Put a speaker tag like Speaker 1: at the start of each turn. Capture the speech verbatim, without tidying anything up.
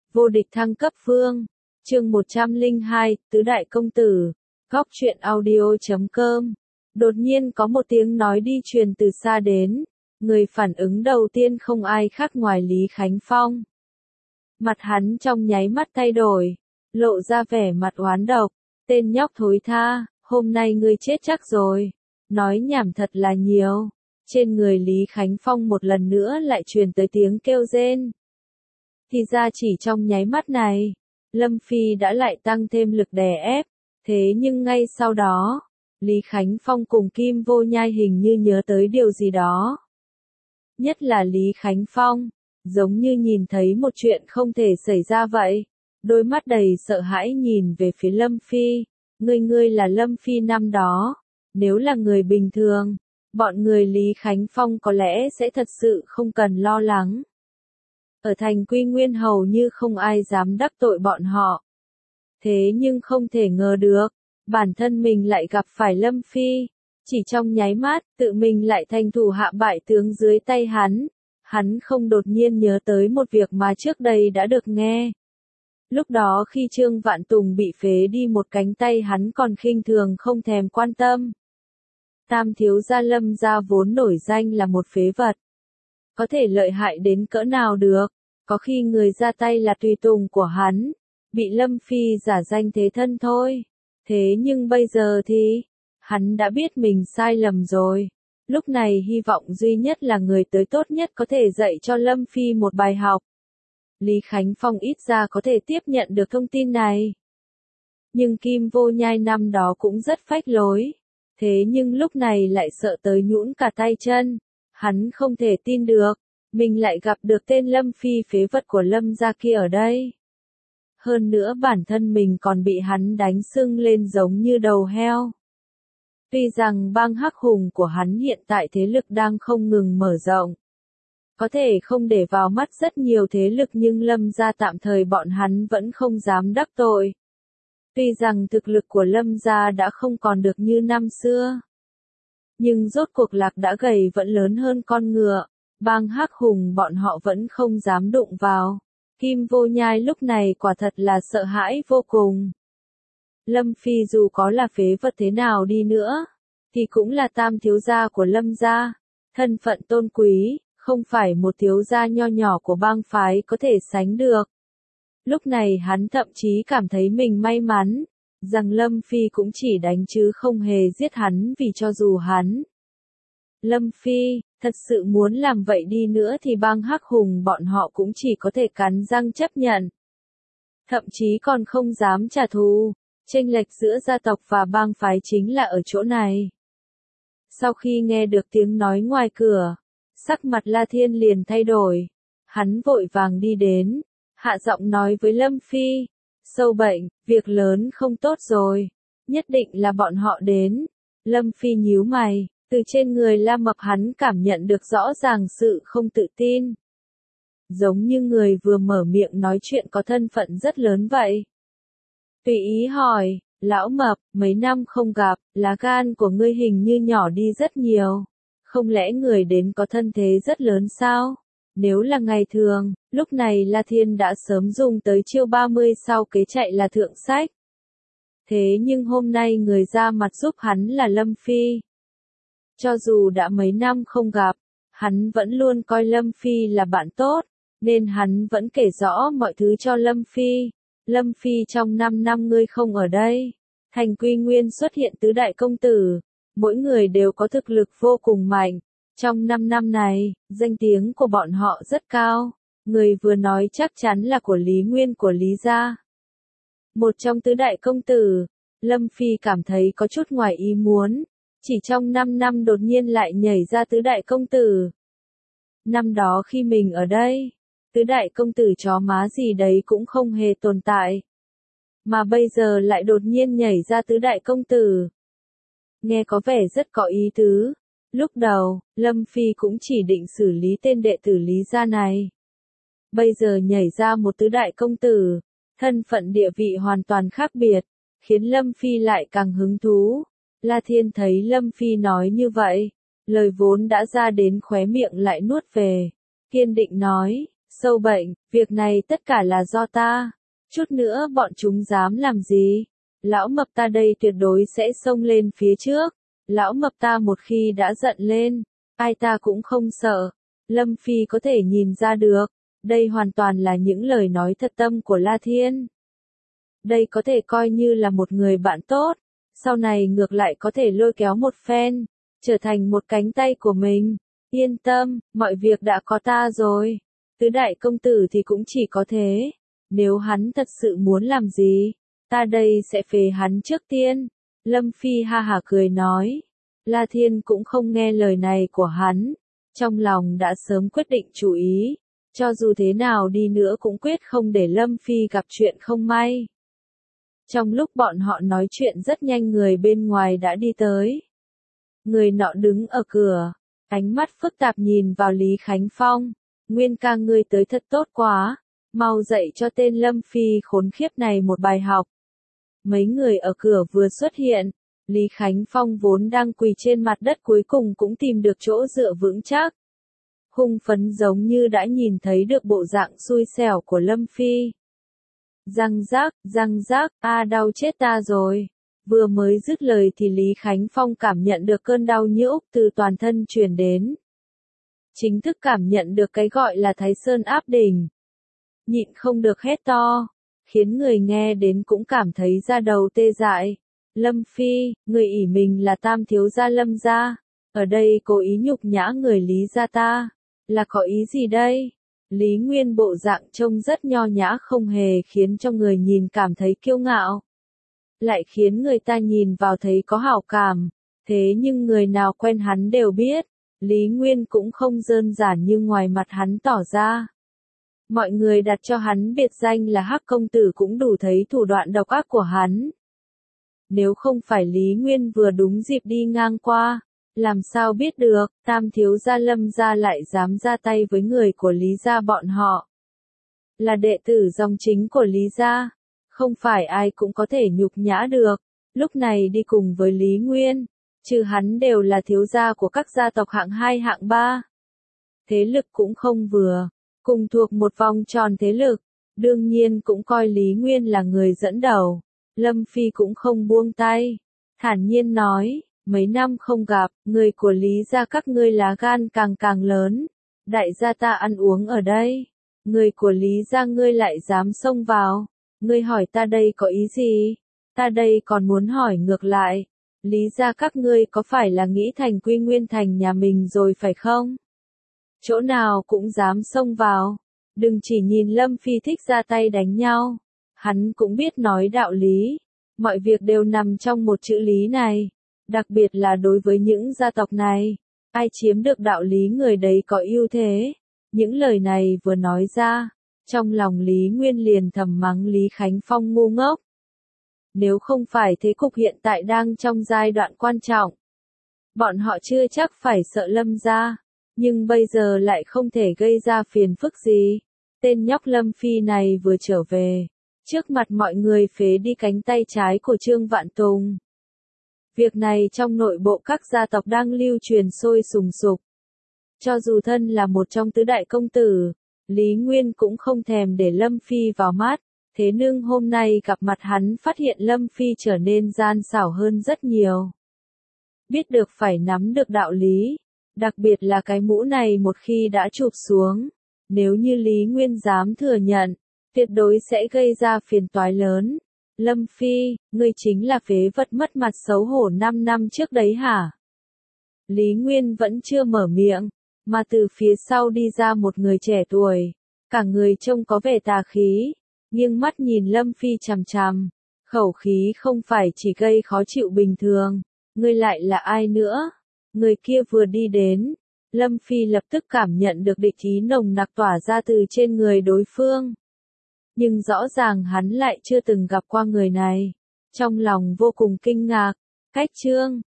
Speaker 1: Vô địch thăng cấp vương. Chương một trăm lẻ hai, Tứ Đại Công Tử. Góc truyện audio chấm com. Đột nhiên có một tiếng nói đi truyền từ xa đến. Người phản ứng đầu tiên không ai khác ngoài Lý Khánh Phong. Mặt hắn trong nháy mắt thay đổi. Lộ ra vẻ mặt oán độc. Tên nhóc thối tha, hôm nay ngươi chết chắc rồi. Nói nhảm thật là nhiều. Trên người Lý Khánh Phong một lần nữa lại truyền tới tiếng kêu rên. Thì ra chỉ trong nháy mắt này, Lâm Phi đã lại tăng thêm lực đè ép, thế nhưng ngay sau đó, Lý Khánh Phong cùng Kim Vô Nhai hình như nhớ tới điều gì đó. Nhất là Lý Khánh Phong, giống như nhìn thấy một chuyện không thể xảy ra vậy, đôi mắt đầy sợ hãi nhìn về phía Lâm Phi, ngươi ngươi là Lâm Phi năm đó, nếu là người bình thường, bọn người Lý Khánh Phong có lẽ sẽ thật sự không cần lo lắng. Ở thành Quy Nguyên hầu như không ai dám đắc tội bọn họ. Thế nhưng không thể ngờ được, bản thân mình lại gặp phải Lâm Phi. Chỉ trong nháy mắt, tự mình lại thành thủ hạ bại tướng dưới tay hắn. Hắn không đột nhiên nhớ tới một việc mà trước đây đã được nghe. Lúc đó khi Trương Vạn Tùng bị phế đi một cánh tay hắn còn khinh thường không thèm quan tâm. Tam thiếu gia Lâm gia vốn nổi danh là một phế vật. Có thể lợi hại đến cỡ nào được, có khi người ra tay là tùy tùng của hắn, bị Lâm Phi giả danh thế thân thôi. Thế nhưng bây giờ thì, hắn đã biết mình sai lầm rồi. Lúc này hy vọng duy nhất là người tới tốt nhất có thể dạy cho Lâm Phi một bài học. Lý Khánh Phong ít ra có thể tiếp nhận được thông tin này. Nhưng Kim Vô Nhai năm đó cũng rất phách lối. Thế nhưng lúc này lại sợ tới nhũn cả tay chân. Hắn không thể tin được, mình lại gặp được tên Lâm Phi phế vật của Lâm gia kia ở đây. Hơn nữa bản thân mình còn bị hắn đánh sưng lên giống như đầu heo. Tuy rằng bang Hắc Hùng của hắn hiện tại thế lực đang không ngừng mở rộng. Có thể không để vào mắt rất nhiều thế lực nhưng Lâm gia tạm thời bọn hắn vẫn không dám đắc tội. Tuy rằng thực lực của Lâm gia đã không còn được như năm xưa. Nhưng rốt cuộc Lạc đã gầy vẫn lớn hơn con ngựa, bang Hắc Hùng bọn họ vẫn không dám đụng vào. Kim Vô Nhai lúc này quả thật là sợ hãi vô cùng. Lâm Phi dù có là phế vật thế nào đi nữa, thì cũng là tam thiếu gia của Lâm gia, thân phận tôn quý, không phải một thiếu gia nho nhỏ của bang phái có thể sánh được. Lúc này hắn thậm chí cảm thấy mình may mắn, rằng Lâm Phi cũng chỉ đánh chứ không hề giết hắn vì cho dù hắn. Lâm Phi, thật sự muốn làm vậy đi nữa thì bang Hắc Hùng bọn họ cũng chỉ có thể cắn răng chấp nhận. Thậm chí còn không dám trả thù, chênh lệch giữa gia tộc và bang phái chính là ở chỗ này. Sau khi nghe được tiếng nói ngoài cửa, sắc mặt La Thiên liền thay đổi. Hắn vội vàng đi đến, hạ giọng nói với Lâm Phi, sâu bệnh, việc lớn không tốt rồi, nhất định là bọn họ đến. Lâm Phi nhíu mày, từ trên người La Mập hắn cảm nhận được rõ ràng sự không tự tin. Giống như người vừa mở miệng nói chuyện có thân phận rất lớn vậy. Tùy ý hỏi, lão Mập, mấy năm không gặp, lá gan của ngươi hình như nhỏ đi rất nhiều. Không lẽ người đến có thân thế rất lớn sao? Nếu là ngày thường, lúc này La Thiên đã sớm dùng tới chiêu ba mươi sau kế chạy là thượng sách. Thế nhưng hôm nay người ra mặt giúp hắn là Lâm Phi. Cho dù đã mấy năm không gặp, hắn vẫn luôn coi Lâm Phi là bạn tốt, nên hắn vẫn kể rõ mọi thứ cho Lâm Phi. Lâm Phi trong năm năm ngươi không ở đây, thành Quy Nguyên xuất hiện tứ đại công tử, mỗi người đều có thực lực vô cùng mạnh. Trong năm năm này, danh tiếng của bọn họ rất cao, người vừa nói chắc chắn là của Lý Nguyên của Lý gia. Một trong tứ đại công tử, Lâm Phi cảm thấy có chút ngoài ý muốn, chỉ trong năm năm đột nhiên lại nhảy ra tứ đại công tử. Năm đó khi mình ở đây, tứ đại công tử chó má gì đấy cũng không hề tồn tại. Mà bây giờ lại đột nhiên nhảy ra tứ đại công tử. Nghe có vẻ rất có ý tứ. Lúc đầu, Lâm Phi cũng chỉ định xử lý tên đệ tử Lý gia này. Bây giờ nhảy ra một tứ đại công tử, thân phận địa vị hoàn toàn khác biệt, khiến Lâm Phi lại càng hứng thú. La Thiên thấy Lâm Phi nói như vậy, lời vốn đã ra đến khóe miệng lại nuốt về, kiên định nói, Sâu bệnh, việc này tất cả là do ta. Chút nữa bọn chúng dám làm gì? Lão mập ta đây tuyệt đối sẽ xông lên phía trước. Lão mập ta một khi đã giận lên, ai ta cũng không sợ. Lâm Phi có thể nhìn ra được, đây hoàn toàn là những lời nói thật tâm của La Thiên. Đây có thể coi như là một người bạn tốt, sau này ngược lại có thể lôi kéo một phen, trở thành một cánh tay của mình. Yên tâm, mọi việc đã có ta rồi. Tứ đại công tử thì cũng chỉ có thế. Nếu hắn thật sự muốn làm gì, ta đây sẽ phế hắn trước tiên. Lâm Phi ha hả cười nói. La Thiên cũng không nghe lời này của hắn. Trong lòng đã sớm quyết định chủ ý. Cho dù thế nào đi nữa cũng quyết không để Lâm Phi gặp chuyện không may. Trong lúc bọn họ nói chuyện rất nhanh người bên ngoài đã đi tới. Người nọ đứng ở cửa, ánh mắt phức tạp nhìn vào Lý Khánh Phong. Nguyên ca ngươi tới thật tốt quá, mau dạy cho tên Lâm Phi khốn khiếp này một bài học. Mấy người ở cửa vừa xuất hiện, Lý Khánh Phong vốn đang quỳ trên mặt đất cuối cùng cũng tìm được chỗ dựa vững chắc. Hung phấn giống như đã nhìn thấy được bộ dạng xui xẻo của Lâm Phi. Răng rác, răng rác, a đau chết ta rồi. Vừa mới dứt lời thì Lý Khánh Phong cảm nhận được cơn đau nhức từ toàn thân truyền đến. Chính thức cảm nhận được cái gọi là Thái Sơn áp đỉnh. Nhịn không được hét to, khiến người nghe đến cũng cảm thấy da đầu tê dại. Lâm Phi, người ỷ mình là tam thiếu gia Lâm gia, ở đây cố ý nhục nhã người Lý gia ta, là có ý gì đây? Lý Nguyên bộ dạng trông rất nho nhã không hề khiến cho người nhìn cảm thấy kiêu ngạo. Lại khiến người ta nhìn vào thấy có hảo cảm, thế nhưng người nào quen hắn đều biết, Lý Nguyên cũng không đơn giản như ngoài mặt hắn tỏ ra. Mọi người đặt cho hắn biệt danh là Hắc Công Tử cũng đủ thấy thủ đoạn độc ác của hắn. Nếu không phải Lý Nguyên vừa đúng dịp đi ngang qua, làm sao biết được, tam thiếu gia Lâm gia lại dám ra tay với người của Lý gia bọn họ. Là đệ tử dòng chính của Lý gia, không phải ai cũng có thể nhục nhã được, lúc này đi cùng với Lý Nguyên, trừ hắn đều là thiếu gia của các gia tộc hạng hai hạng ba. Thế lực cũng không vừa, cùng thuộc một vòng tròn thế lực, đương nhiên cũng coi Lý Nguyên là người dẫn đầu. Lâm Phi cũng không buông tay, thản nhiên nói, mấy năm không gặp, người của Lý gia các ngươi lá gan càng càng lớn, đại gia ta ăn uống ở đây, người của Lý gia ngươi lại dám xông vào, ngươi hỏi ta đây có ý gì, ta đây còn muốn hỏi ngược lại, Lý gia các ngươi có phải là nghĩ thành Quy Nguyên thành nhà mình rồi phải không? Chỗ nào cũng dám xông vào, đừng chỉ nhìn Lâm Phi thích ra tay đánh nhau. Hắn cũng biết nói đạo lý, mọi việc đều nằm trong một chữ lý này, đặc biệt là đối với những gia tộc này, ai chiếm được đạo lý người đấy có ưu thế. Những lời này vừa nói ra, trong lòng Lý Nguyên liền thầm mắng Lý Khánh Phong ngu ngốc. Nếu không phải thế cục hiện tại đang trong giai đoạn quan trọng, bọn họ chưa chắc phải sợ Lâm gia, nhưng bây giờ lại không thể gây ra phiền phức gì. Tên nhóc Lâm Phi này vừa trở về, trước mặt mọi người phế đi cánh tay trái của Trương Vạn Tùng. Việc này trong nội bộ các gia tộc đang lưu truyền sôi sùng sục. Cho dù thân là một trong tứ đại công tử, Lý Nguyên cũng không thèm để Lâm Phi vào mắt, thế nhưng hôm nay gặp mặt hắn phát hiện Lâm Phi trở nên gian xảo hơn rất nhiều. Biết được phải nắm được đạo lý, đặc biệt là cái mũ này một khi đã chụp xuống, nếu như Lý Nguyên dám thừa nhận, tuyệt đối sẽ gây ra phiền toái lớn. Lâm Phi, ngươi chính là phế vật mất mặt xấu hổ năm năm trước đấy hả? Lý Nguyên vẫn chưa mở miệng, mà từ phía sau đi ra một người trẻ tuổi, cả người trông có vẻ tà khí, nghiêng mắt nhìn Lâm Phi chằm chằm, khẩu khí không phải chỉ gây khó chịu bình thường, ngươi lại là ai nữa? Người kia vừa đi đến, Lâm Phi lập tức cảm nhận được địch ý nồng nặc tỏa ra từ trên người đối phương. Nhưng rõ ràng hắn lại chưa từng gặp qua người này. Trong lòng vô cùng kinh ngạc, cách Trương,